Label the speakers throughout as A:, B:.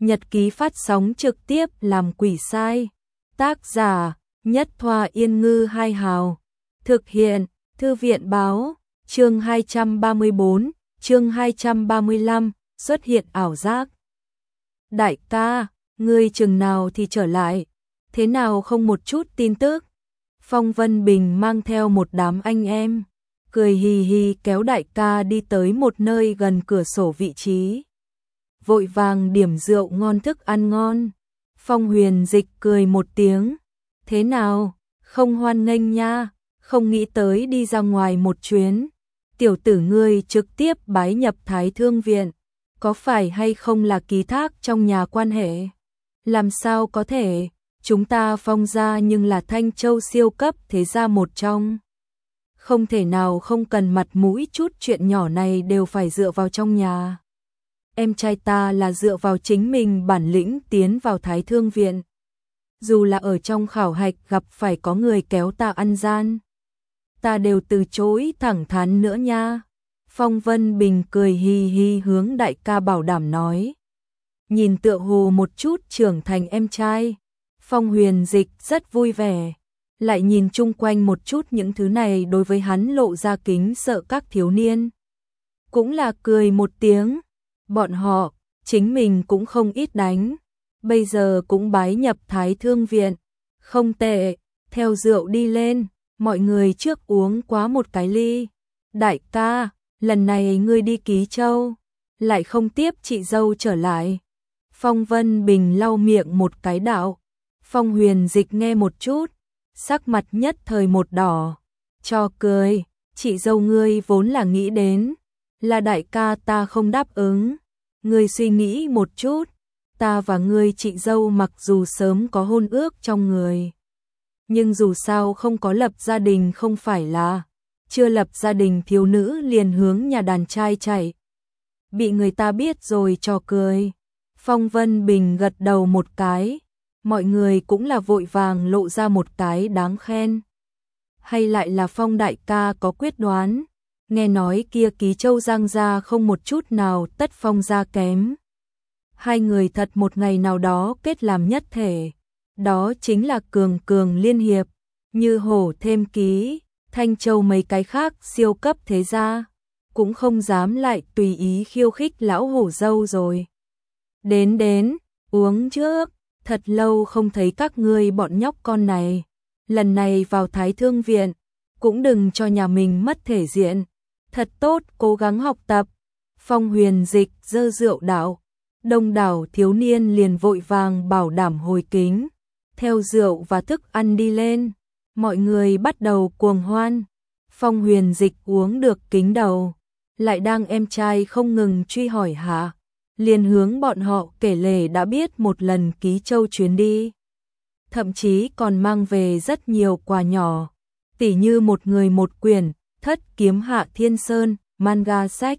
A: Nhật ký phát sóng trực tiếp làm quỷ sai. Tác giả Nhất Thoa Yên Ngư Hai Hào. Thực hiện Thư viện báo. Chương 234, chương 235, xuất hiện ảo giác. Đại ca, ngươi chừng nào thì trở lại? Thế nào không một chút tin tức? Phong Vân Bình mang theo một đám anh em, cười hì hì kéo đại ca đi tới một nơi gần cửa sổ vị trí. Vội vàng điểm rượu ngon thức ăn ngon. Phong Huyền Dịch cười một tiếng. Thế nào, không hoan nghênh nha, không nghĩ tới đi ra ngoài một chuyến. Tiểu tử ngươi trực tiếp bái nhập Thái Thương Viện, có phải hay không là ký thác trong nhà quan hệ? Làm sao có thể, chúng ta Phong gia nhưng là Thanh Châu siêu cấp thế gia một trong. Không thể nào không cần mặt mũi, chút chuyện nhỏ này đều phải dựa vào trong nhà. Em trai ta là dựa vào chính mình bản lĩnh tiến vào Thái Thương Viện. Dù là ở trong khảo hạch gặp phải có người kéo ta ăn gian, ta đều từ chối thẳng thắn nữa nha. Phong Vân Bình cười hì hì hướng đại ca bảo đảm nói. Nhìn tựa hồ một chút trưởng thành em trai, Phong Huyền Dịch rất vui vẻ. Lại nhìn chung quanh một chút, những thứ này đối với hắn lộ ra kính sợ các thiếu niên. Cũng là cười một tiếng. Bọn họ, chính mình cũng không ít đánh. Bây giờ cũng bái nhập Thái Thương Viện. Không tệ, theo rượu đi lên. Mọi người trước uống quá một cái ly. Đại ca, lần này ngươi đi Ký Châu, lại không tiếp chị dâu trở lại. Phong Vân Bình lau miệng một cái đạo. Phong Huyền Dịch nghe một chút, sắc mặt nhất thời một đỏ. Cho cười, chị dâu ngươi vốn là nghĩ đến, là đại ca ta không đáp ứng. Ngươi suy nghĩ một chút, ta và ngươi chị dâu mặc dù sớm có hôn ước trong người, nhưng dù sao không có lập gia đình, không phải là chưa lập gia đình thiếu nữ liền hướng nhà đàn trai chạy. Bị người ta biết rồi. Cho cười. Phong Vân Bình gật đầu một cái, mọi người cũng là vội vàng lộ ra một cái đáng khen. Hay lại là Phong đại ca có quyết đoán, nghe nói kia Ký Châu Giang gia không một chút nào Tất Phong gia kém. Hai người thật một ngày nào đó kết làm nhất thể, đó chính là cường cường liên hiệp, như hổ thêm ký. Thanh Châu mấy cái khác siêu cấp thế gia cũng không dám lại tùy ý khiêu khích lão hổ dâu rồi. Đến, uống trước, thật lâu không thấy các ngươi bọn nhóc con này. Lần này vào Thái Thương Viện, cũng đừng cho nhà mình mất thể diện. Thật tốt, cố gắng học tập. Phong Huyền Dịch dơ rượu đạo. Đông đảo thiếu niên liền vội vàng bảo đảm hồi kính. Theo rượu và thức ăn đi lên, mọi người bắt đầu cuồng hoan. Phong Huyền Dịch uống được kính đầu, lại đang em trai không ngừng truy hỏi hạ, liền hướng bọn họ kể lể đã biết một lần Ký Châu chuyến đi. Thậm chí còn mang về rất nhiều quà nhỏ, tỉ như một người một quyển Thất Kiếm Hạ Thiên Sơn manga sách,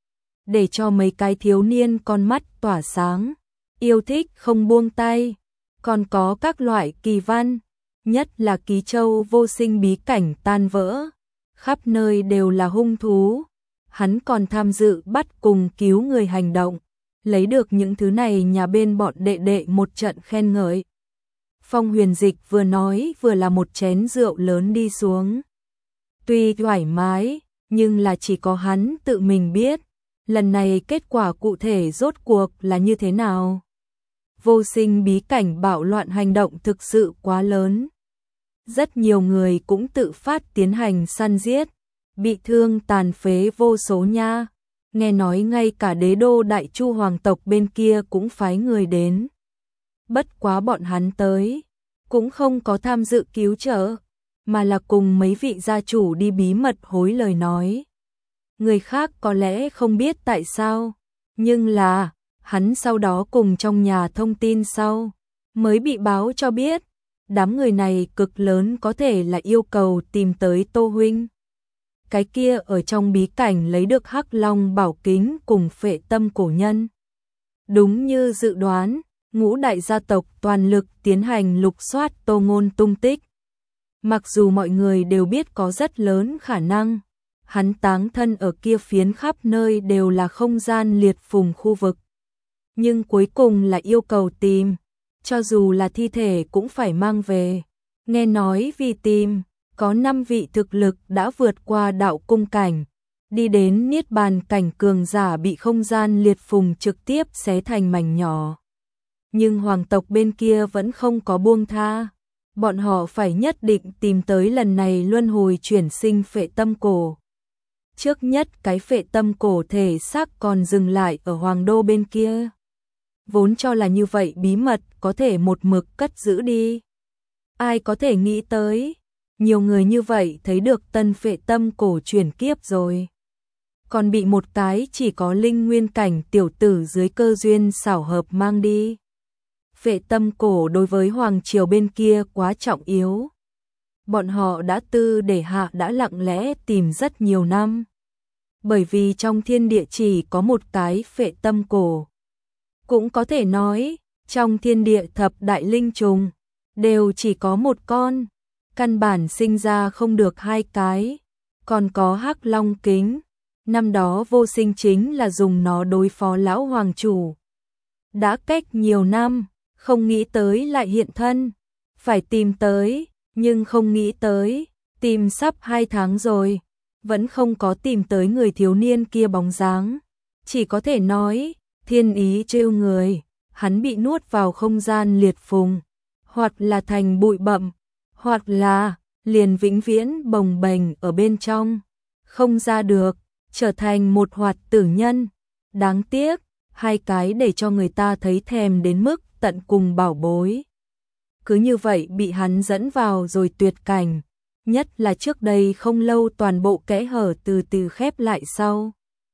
A: để cho mấy cái thiếu niên con mắt tỏa sáng, yêu thích không buông tay. Còn có các loại kỳ văn, nhất là Ký Châu vô sinh bí cảnh tan vỡ, khắp nơi đều là hung thú. Hắn còn tham dự bắt cùng cứu người hành động, lấy được những thứ này nhà bên bọn đệ đệ một trận khen ngợi. Phong Huyền Dịch vừa nói vừa là một chén rượu lớn đi xuống. Tuy thoải mái, nhưng là chỉ có hắn tự mình biết, lần này kết quả cụ thể rốt cuộc là như thế nào. Vô sinh bí cảnh bạo loạn hành động thực sự quá lớn. Rất nhiều người cũng tự phát tiến hành săn giết, bị thương tàn phế vô số nha. Nghe nói ngay cả đế đô Đại Chu hoàng tộc bên kia cũng phái người đến. Bất quá bọn hắn tới, cũng không có tham dự cứu trợ, mà là cùng mấy vị gia chủ đi bí mật hối lời nói. Người khác có lẽ không biết tại sao, nhưng là hắn sau đó cùng trong nhà thông tin sau, mới bị báo cho biết, đám người này cực lớn có thể là yêu cầu tìm tới Tô huynh. Cái kia ở trong bí cảnh lấy được Hắc Long bảo kính cùng phệ tâm cổ nhân. Đúng như dự đoán, ngũ đại gia tộc toàn lực tiến hành lục soát Tô Ngôn tung tích. Mặc dù mọi người đều biết có rất lớn khả năng, hắn táng thân ở kia phiến khắp nơi đều là không gian liệt phùng khu vực. nhưng cuối cùng là yêu cầu tìm, cho dù là thi thể cũng phải mang về. Nghe nói vì tìm, có 5 vị thực lực đã vượt qua đạo cung cảnh, đi đến niết bàn cảnh cường giả bị không gian liệt phùng trực tiếp xé thành mảnh nhỏ. Nhưng hoàng tộc bên kia vẫn không có buông tha, bọn họ phải nhất định tìm tới lần này luân hồi chuyển sinh phệ tâm cổ. Trước nhất cái phệ tâm cổ thể xác còn dừng lại ở hoàng đô bên kia. Vốn cho là như vậy bí mật có thể một mực cất giữ đi. Ai có thể nghĩ tới, nhiều người như vậy thấy được tân phệ tâm cổ chuyển kiếp rồi. Còn bị một cái chỉ có linh nguyên cảnh tiểu tử dưới cơ duyên xảo hợp mang đi. Phệ tâm cổ đối với hoàng triều bên kia quá trọng yếu. Bọn họ đã tư để hạ đã lặng lẽ tìm rất nhiều năm. Bởi vì trong thiên địa chỉ có một cái phệ tâm cổ. Cũng có thể nói, trong thiên địa thập đại linh trùng, đều chỉ có một con, căn bản sinh ra không được 2 cái, còn có Hắc Long Kính, năm đó Vô Sinh chính là dùng nó đối phó lão hoàng chủ. Đã cách nhiều năm, không nghĩ tới lại hiện thân, phải tìm tới, nhưng không nghĩ tới, tìm sắp 2 tháng rồi, vẫn không có tìm tới người thiếu niên kia bóng dáng, chỉ có thể nói, thiên ý trêu người, hắn bị nuốt vào không gian liệt phùng, hoặc là thành bụi bặm, hoặc là liền vĩnh viễn bồng bềnh ở bên trong, không ra được, trở thành một hoạt tử nhân. Đáng tiếc, 2 cái để cho người ta thấy thèm đến mức tận cùng bảo bối. Cứ như vậy bị hắn dẫn vào rồi tuyệt cảnh, nhất là trước đây không lâu toàn bộ kẽ hở từ từ khép lại sau.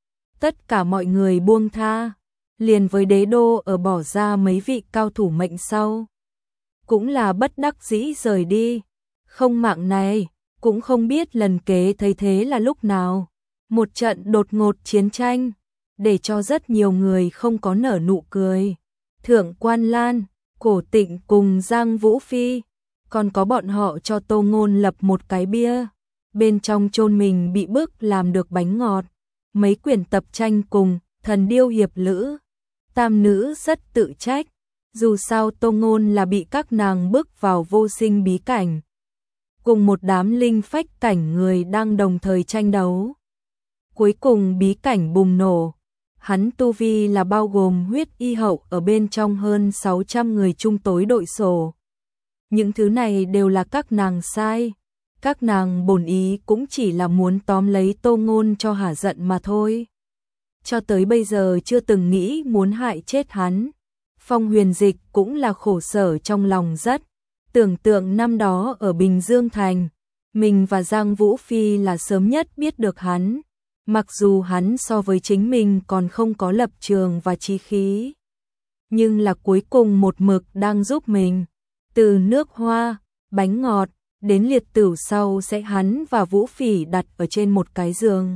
A: Tất cả mọi người buông tha, liền với đế đô ở bỏ ra mấy vị cao thủ mệnh sau. Cũng là bất đắc dĩ rời đi, không mạng này, cũng không biết lần kế thấy thế là lúc nào. Một trận đột ngột chiến tranh, để cho rất nhiều người không có nở nụ cười. Thượng Quan Lan, Cổ Tịnh cùng Giang Vũ Phi, còn có bọn họ cho Tô Ngôn lập một cái bia, bên trong chôn mình bị bức làm được bánh ngọt, mấy quyển tập tranh cùng Thần Điêu Hiệp Lữ. Tam nữ rất tự trách, dù sao Tô Ngôn là bị các nàng bức vào vô sinh bí cảnh, cùng một đám linh phách cảnh người đang đồng thời tranh đấu. Cuối cùng bí cảnh bùng nổ, hắn tu vi là bao gồm huyết y hậu ở bên trong hơn 600 người chung tối đội sổ. Những thứ này đều là các nàng sai, các nàng bổn ý cũng chỉ là muốn tóm lấy Tô Ngôn cho hả giận mà thôi. Cho tới bây giờ chưa từng nghĩ muốn hại chết hắn. Phong Huyền Dịch cũng là khổ sở trong lòng rất, tưởng tượng năm đó ở Bình Dương Thành, mình và Giang Vũ Phi là sớm nhất biết được hắn. Mặc dù hắn so với chính mình còn không có lập trường và chí khí, nhưng là cuối cùng một mực đang giúp mình. Từ nước hoa, bánh ngọt, đến liệt tửu sau sẽ hắn và Vũ Phỉ đặt ở trên một cái giường.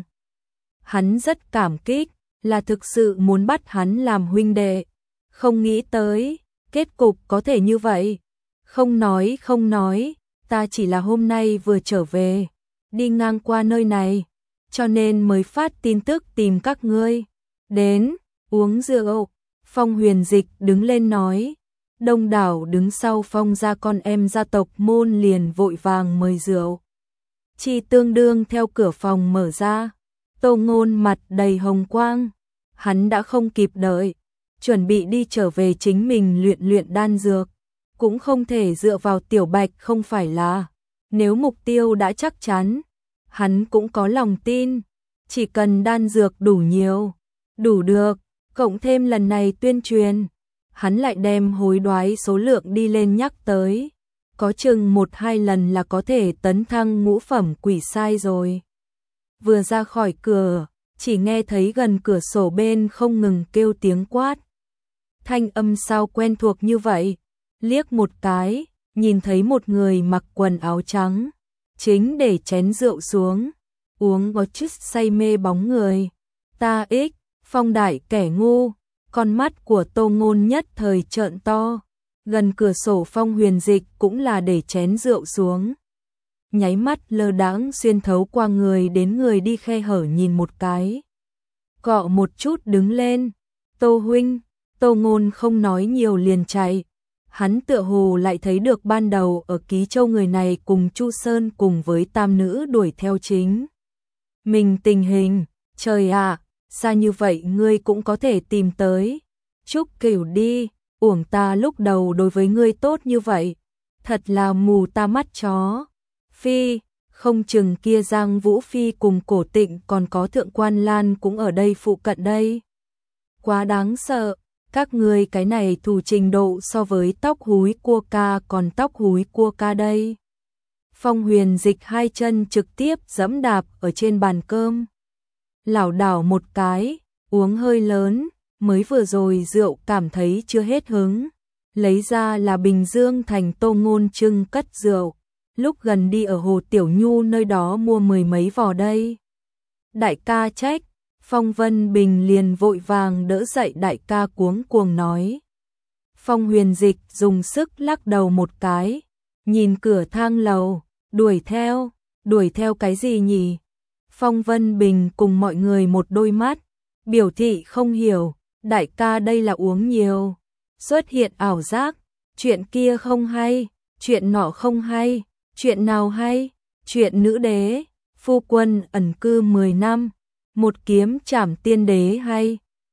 A: Hắn rất cảm kích, là thực sự muốn bắt hắn làm huynh đệ. Không nghĩ tới, kết cục có thể như vậy. Không nói, ta chỉ là hôm nay vừa trở về, đi ngang qua nơi này, cho nên mới phát tin tức tìm các ngươi. Đến, uống rượu. Phong Huyền Dịch đứng lên nói. Đông đảo đứng sau Phong gia con em gia tộc môn liền vội vàng mời rượu. Chi tương đương theo cửa phòng mở ra. Tô Ngôn mặt đầy hồng quang. Hắn đã không kịp đợi, chuẩn bị đi trở về chính mình luyện đan dược. Cũng không thể dựa vào Tiểu Bạch không phải là. Nếu mục tiêu đã chắc chắn, hắn cũng có lòng tin. Chỉ cần đan dược đủ nhiều, đủ được, cộng thêm lần này tuyên truyền, hắn lại đem hối đoái số lượng đi lên nhắc tới. Có chừng 1-2 lần là có thể tấn thăng ngũ phẩm quỷ sai rồi. Vừa ra khỏi cửa, chỉ nghe thấy gần cửa sổ bên không ngừng kêu tiếng quát. Thanh âm sao quen thuộc như vậy? Liếc một cái, nhìn thấy một người mặc quần áo trắng, chính để chén rượu xuống, uống có chút say mê bóng người. Ta ích, Phong đại kẻ ngu, con mắt của Tô Ngôn nhất thời trợn to. Gần cửa sổ Phong Huyền Dịch cũng là để chén rượu xuống. Nháy mắt lơ đãng xuyên thấu qua người đến người đi khe hở nhìn một cái. Cọ một chút đứng lên. Tô huynh, Tô Ngôn không nói nhiều liền chạy. Hắn tựa hồ lại thấy được ban đầu ở Ký Châu người này cùng Chu Sơn cùng với tam nữ đuổi theo chính mình tình hình. Trời ạ, xa như vậy ngươi cũng có thể tìm tới. Trúc Cửu đi, uổng ta lúc đầu đối với ngươi tốt như vậy. Thật là mù ta mắt chó. Phi, không chừng kia Giang Vũ Phi cùng Cổ Tịnh còn có Thượng Quan Lan cũng ở đây phụ cận đây. Quá đáng sợ, các ngươi cái này thù trình độ so với tóc húi cua ca còn tóc húi cua ca đây. Phong Huyền Dịch hai chân trực tiếp giẫm đạp ở trên bàn cơm. Lảo đảo một cái, uống hơi lớn, mới vừa rồi rượu cảm thấy chưa hết hứng. Lấy ra là bình dương thành Tô Ngôn trưng cất rượu. Lúc gần đi ở Hồ Tiểu Nhu nơi đó mua 10 mấy vò đây. Đại ca trách, Phong Vân Bình liền vội vàng đỡ dậy đại ca cuống cuồng nói. Phong Huyền Dịch dùng sức lắc đầu một cái, nhìn cửa thang lầu, đuổi theo cái gì nhỉ? Phong Vân Bình cùng mọi người một đôi mắt, biểu thị không hiểu, đại ca đây là uống nhiều, xuất hiện ảo giác, chuyện kia không hay, chuyện nọ không hay, chuyện nào hay, chuyện nữ đế, phu quân ẩn cư 10 năm, một kiếm trảm tiên đế hay,